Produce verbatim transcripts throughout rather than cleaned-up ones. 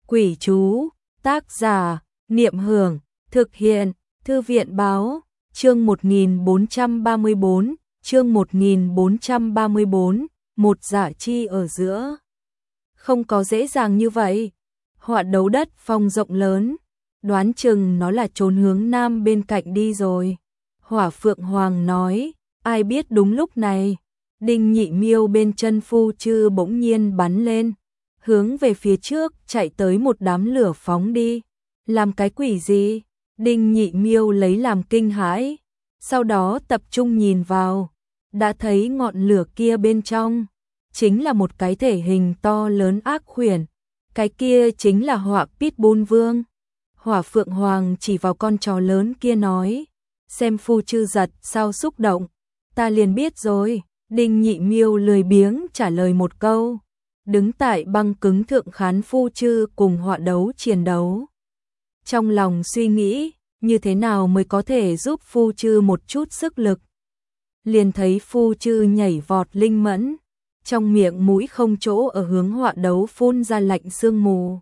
Quỷ chú, tác giả, Niệm Hưởng, thực hiện, Thư viện báo, chương một nghìn bốn trăm ba mươi bốn, chương một nghìn bốn trăm ba mươi bốn, một giả chi ở giữa. Không có dễ dàng như vậy. Họa đấu đất phong rộng lớn, đoán chừng nó là trốn hướng nam bên cạnh đi rồi. Hỏa Phượng Hoàng nói, ai biết đúng lúc này, Đinh Nhị Miêu bên chân Phu Chư bỗng nhiên bắn lên, hướng về phía trước chạy tới một đám lửa phóng đi. Làm cái quỷ gì? Đinh Nhị Miêu lấy làm kinh hãi, sau đó tập trung nhìn vào, đã thấy ngọn lửa kia bên trong chính là một cái thể hình to lớn ác quyển, cái kia chính là Họa Pitbull Vương. Hỏa Phượng Hoàng chỉ vào con chó lớn kia nói, xem Phu Chư giật sao xúc động, ta liền biết rồi. Đinh Nhị Miêu lười biếng trả lời một câu, đứng tại băng cứng thượng khán Phu Chư cùng họa đấu chiến đấu. Trong lòng suy nghĩ, như thế nào mới có thể giúp Phu Chư một chút sức lực. Liền thấy Phu Chư nhảy vọt linh mẫn, trong miệng mũi không chỗ ở hướng họa đấu phun ra lạnh sương mù.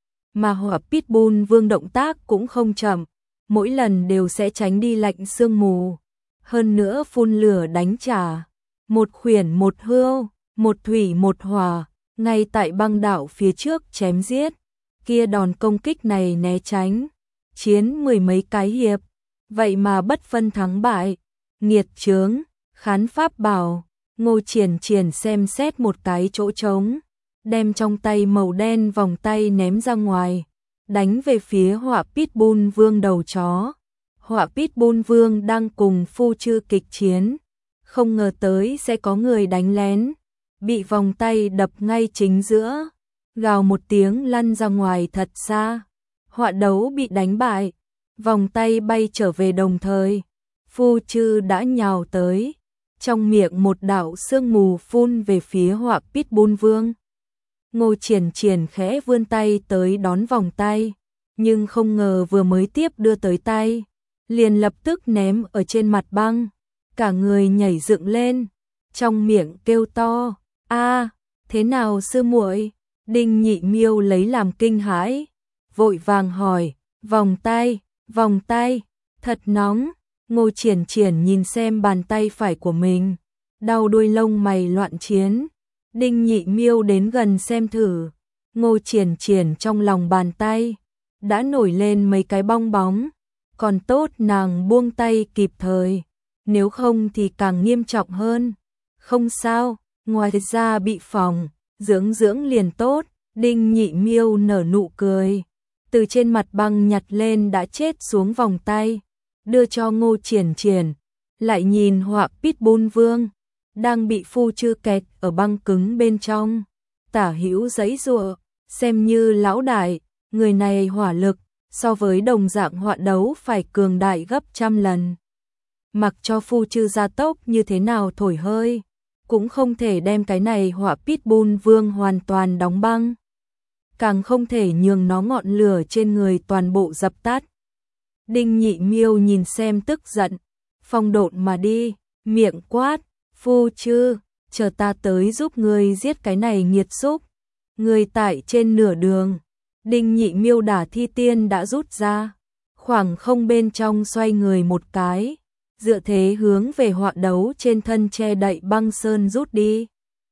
Mà Họa Pitbull Vương động tác cũng không chậm, mỗi lần đều sẽ tránh đi lạnh sương mù, hơn nữa phun lửa đánh trả. Một khuyển một hươu, một thủy một hỏa, ngay tại băng đảo phía trước chém giết, kia đòn công kích này né tránh, chiến mười mấy cái hiệp, vậy mà bất phân thắng bại. Nghiệt chướng, khán pháp bảo, Ngô Triển Triển xem xét một cái chỗ trống, đem trong tay màu đen vòng tay ném ra ngoài, đánh về phía Họa Pitbull Vương đầu chó. Họa Pitbull Vương đang cùng Phu Chư kịch chiến, không ngờ tới sẽ có người đánh lén, bị vòng tay đập ngay chính giữa, gào một tiếng lăn ra ngoài thật xa. Họa đấu bị đánh bại, vòng tay bay trở về đồng thời, Phu Chư đã nhào tới, trong miệng một đạo sương mù phun về phía Họa Pitbull Vương. Ngô Triển Triển khẽ vươn tay tới đón vòng tay, nhưng không ngờ vừa mới tiếp đưa tới tay, liền lập tức ném ở trên mặt băng. Cả người nhảy dựng lên, trong miệng kêu to, a, thế nào sư muội? Đinh Nhị Miêu lấy làm kinh hãi, vội vàng hỏi, vòng tay, vòng tay, thật nóng. Ngô Triển Triển nhìn xem bàn tay phải của mình, đau đuôi lông mày loạn chiến. Đinh Nhị Miêu đến gần xem thử, Ngô Triển Triển trong lòng bàn tay đã nổi lên mấy cái bong bóng, còn tốt nàng buông tay kịp thời, nếu không thì càng nghiêm trọng hơn. Không sao, ngoài ra bị phỏng, dưỡng dưỡng liền tốt. Đinh Nhị Miêu nở nụ cười, từ trên mặt băng nhặt lên đã chết xuống vòng tay, đưa cho Ngô Triển Triển, lại nhìn Họa Pitbull Vương đang bị Phu Chư kẹt ở băng cứng bên trong, tả hữu giãy giụa, xem như lão đại, người này hỏa lực so với đồng dạng họa đấu phải cường đại gấp trăm lần. Mặc cho Phu Chư gia tốc như thế nào thổi hơi, cũng không thể đem cái này Họa Pitbull Vương hoàn toàn đóng băng, càng không thể nhường nó ngọn lửa trên người toàn bộ dập tắt. Đinh Nhị Miêu nhìn xem tức giận, phong độn mà đi, miệng quát, Phu Chư, chờ ta tới giúp ngươi giết cái này nghiệt xúc. Người tại trên nửa đường, Đinh Nhị Miêu đả thi tiên đã rút ra, khoảng không bên trong xoay người một cái, dựa thế hướng về họa đấu trên thân che đậy băng sơn rút đi.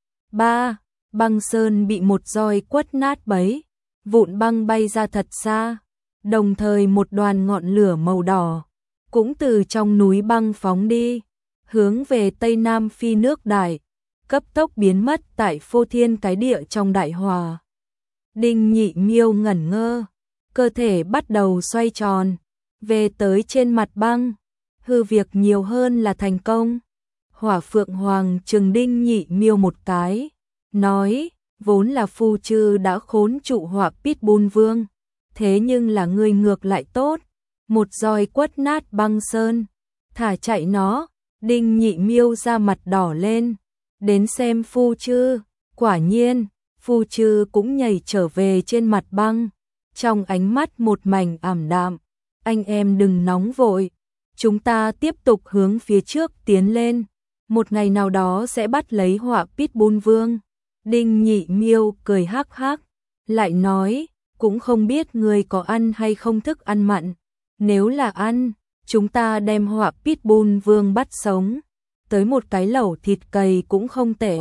Ba, băng sơn bị một roi quất nát bấy, vụn băng bay ra thật xa, đồng thời một đoàn ngọn lửa màu đỏ cũng từ trong núi băng phóng đi, hướng về Tây Nam Phi nước Đại, cấp tốc biến mất tại phô thiên cái địa trong đại hòa. Đinh Nhị Miêu ngẩn ngơ, cơ thể bắt đầu xoay tròn, về tới trên mặt băng, hư việc nhiều hơn là thành công. Hỏa Phượng Hoàng trừng Đinh Nhị Miêu một cái, nói, vốn là Phu Chư đã khốn trụ Họa Pitbull Vương, thế nhưng là ngươi ngược lại tốt, một roi quất nát băng sơn, thả chạy nó. Đinh Nhị Miêu ra mặt đỏ lên, đến xem Phu Chư, quả nhiên, Phu Chư cũng nhảy trở về trên mặt băng, trong ánh mắt một mảnh ảm đạm, anh em đừng nóng vội, chúng ta tiếp tục hướng phía trước tiến lên, một ngày nào đó sẽ bắt lấy Họa Pitbull Vương. Đinh Nhị Miêu cười hắc hắc, lại nói, cũng không biết người có ăn hay không thức ăn mặn. Nếu là ăn, chúng ta đem họa Pitbull Vương bắt sống, tới một cái lẩu thịt cầy cũng không tệ.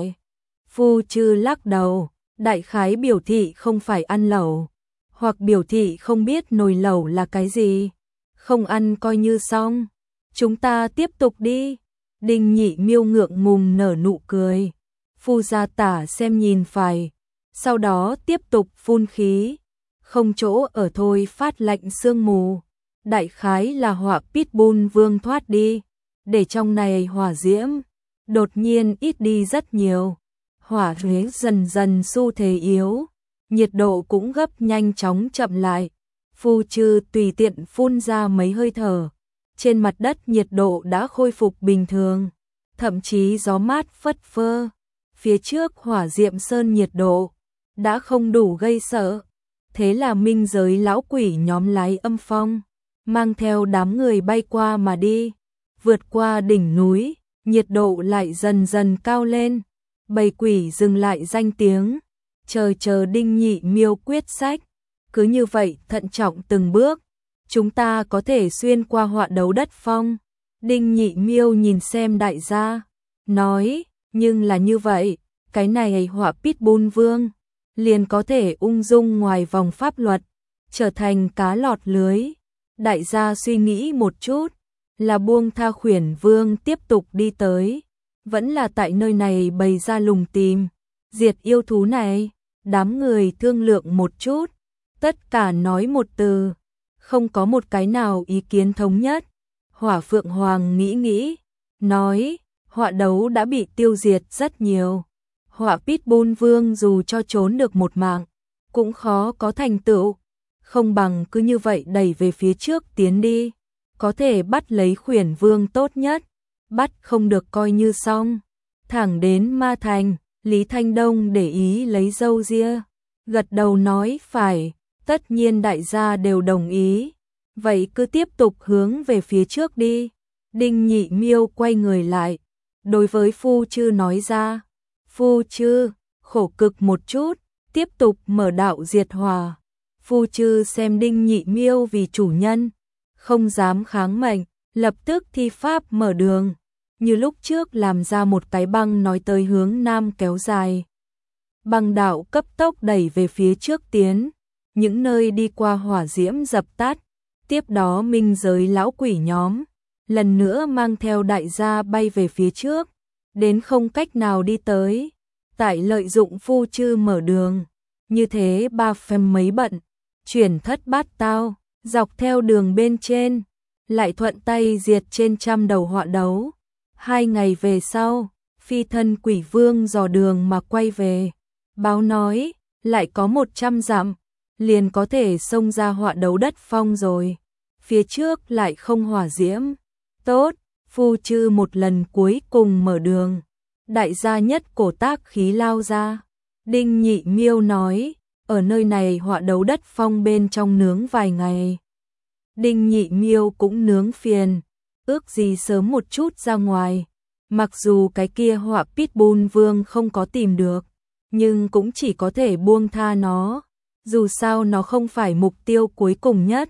Phu Chư lắc đầu, đại khái biểu thị không phải ăn lẩu, hoặc biểu thị không biết nồi lẩu là cái gì. Không ăn coi như xong, chúng ta tiếp tục đi. Đinh Nhị Miêu ngượng ngùng nở nụ cười. Phu Gia Tả xem nhìn phải, sau đó tiếp tục phun khí. Không chỗ ở thôi, phát lạnh sương mù. Đại khái là họa Pitbull Vương thoát đi, để trong này hỏa diễm đột nhiên ít đi rất nhiều. Hỏa thế dần dần xu thế yếu, nhiệt độ cũng gấp nhanh chóng chậm lại. Phu Chư tùy tiện phun ra mấy hơi thở, trên mặt đất nhiệt độ đã khôi phục bình thường, thậm chí gió mát phất phơ. Phía trước hỏa diệm sơn nhiệt độ đã không đủ gây sợ, thế là minh giới lão quỷ nhóm lái âm phong, mang theo đám người bay qua mà đi, vượt qua đỉnh núi, nhiệt độ lại dần dần cao lên. Bầy quỷ dừng lại danh tiếng, chờ chờ Đinh Nhị Miêu quyết sách. Cứ như vậy thận trọng từng bước, chúng ta có thể xuyên qua họa đấu đất phong. Đinh Nhị Miêu nhìn xem đại gia, nói, nhưng là như vậy, cái này họa Pitbull Vương liền có thể ung dung ngoài vòng pháp luật, trở thành cá lọt lưới. Đại gia suy nghĩ một chút, là buông tha Khuyển Vương tiếp tục đi tới, vẫn là tại nơi này bày ra lùng tìm, diệt yêu thú này. Đám người thương lượng một chút, tất cả nói một từ, không có một cái nào ý kiến thống nhất. Hỏa Phượng Hoàng nghĩ nghĩ, nói, họa đấu đã bị tiêu diệt rất nhiều. Họa Pitbull Vương dù cho trốn được một mạng, cũng khó có thành tựu. Không bằng cứ như vậy đẩy về phía trước tiến đi, có thể bắt lấy Khuyển Vương tốt nhất, bắt không được coi như xong. Thẳng đến Ma Thành, Lý Thanh Đông để ý lấy râu ria, gật đầu nói phải, tất nhiên đại gia đều đồng ý, vậy cứ tiếp tục hướng về phía trước đi. Đinh Nhị Miêu quay người lại, đối với Phu Chư nói ra, Phu Chư, khổ cực một chút, tiếp tục mở đạo diệt hỏa. Phu Chư xem Đinh Nhị Miêu vì chủ nhân, không dám kháng mệnh, lập tức thi pháp mở đường. Như lúc trước làm ra một cái băng nói tới hướng nam kéo dài. Băng đạo cấp tốc đẩy về phía trước tiến, những nơi đi qua hỏa diễm dập tắt. Tiếp đó minh giới lão quỷ nhóm, lần nữa mang theo đại gia bay về phía trước, đến không cách nào đi tới. Tại lợi dụng Phu Chư mở đường, như thế ba phem mấy bận, chuyển thất bát tao, dọc theo đường bên trên, lại thuận tay diệt trên trăm đầu họa đấu. Hai ngày về sau, phi thân quỷ vương dò đường mà quay về, báo nói, lại có một trăm dặm, liền có thể xông ra họa đấu đất phong rồi. Phía trước lại không hỏa diễm. Tốt, Phu Chư một lần cuối cùng mở đường. Đại gia nhất cổ tác khí lao ra. Đinh Nhị Miêu nói, ở nơi này họa đấu đất phong bên trong nướng vài ngày. Đinh Nhị Miêu cũng nướng phiền, ước gì sớm một chút ra ngoài. Mặc dù cái kia họa Pitbull Vương không có tìm được, nhưng cũng chỉ có thể buông tha nó. Dù sao nó không phải mục tiêu cuối cùng nhất.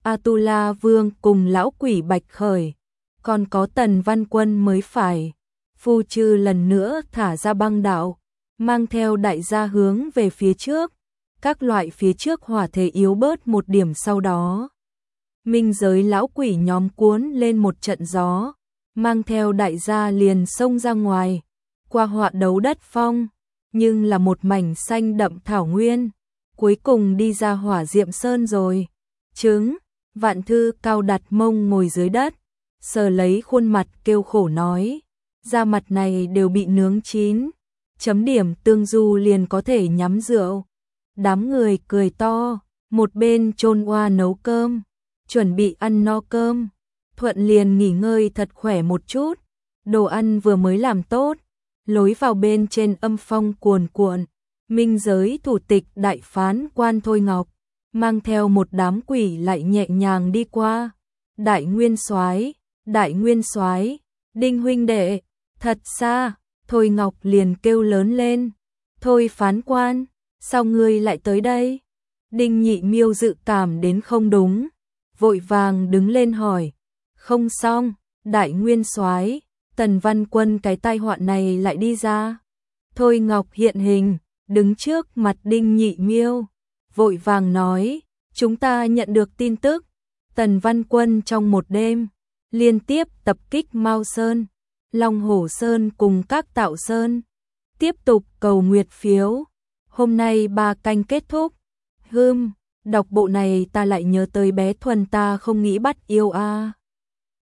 Atula Vương cùng lão quỷ Bạch Khởi, còn có Tần Văn Quân mới phải. Phu Chư lần nữa thả ra băng đạo, mang theo đại gia hướng về phía trước. Các loại phía trước hỏa thể yếu bớt một điểm, sau đó minh giới lão quỷ nhóm cuốn lên một trận gió, mang theo đại gia liền xông ra ngoài, qua họa đấu đất phong, nhưng là một mảnh xanh đậm thảo nguyên, cuối cùng đi ra hỏa diệm sơn rồi. Trứng, Vạn Thư cao đặt mông ngồi dưới đất, sờ lấy khuôn mặt kêu khổ nói, da mặt này đều bị nướng chín, chấm điểm tương du liền có thể nhắm rượu. Đám người cười to, một bên chôn oa nấu cơm, chuẩn bị ăn no cơm, Thuận liền nghỉ ngơi thật khỏe một chút, đồ ăn vừa mới làm tốt, lối vào bên trên âm phong cuồn cuộn, minh giới thủ tịch đại phán quan Thôi Ngọc, mang theo một đám quỷ lại nhẹ nhàng đi qua. Đại nguyên soái, đại nguyên soái, Đinh huynh đệ, thật xa. Thôi Ngọc liền kêu lớn lên, Thôi phán quan, sao ngươi lại tới đây? Đinh Nhị Miêu dự cảm đến không đúng, vội vàng đứng lên hỏi, không xong, Đại Nguyên Soái, Tần Văn Quân cái tai họa này lại đi ra. Thôi Ngọc hiện hình, đứng trước mặt Đinh Nhị Miêu, vội vàng nói, chúng ta nhận được tin tức, Tần Văn Quân trong một đêm, liên tiếp tập kích Mao Sơn, Long Hổ Sơn cùng các Tạo Sơn, tiếp tục cầu nguyệt phiếu, hôm nay ba canh kết thúc. Hừm, đọc bộ này ta lại nhớ tới bé Thuần ta không nghĩ bắt yêu a. À.